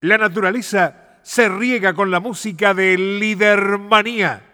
La naturaleza se riega con la música de Lidermanía.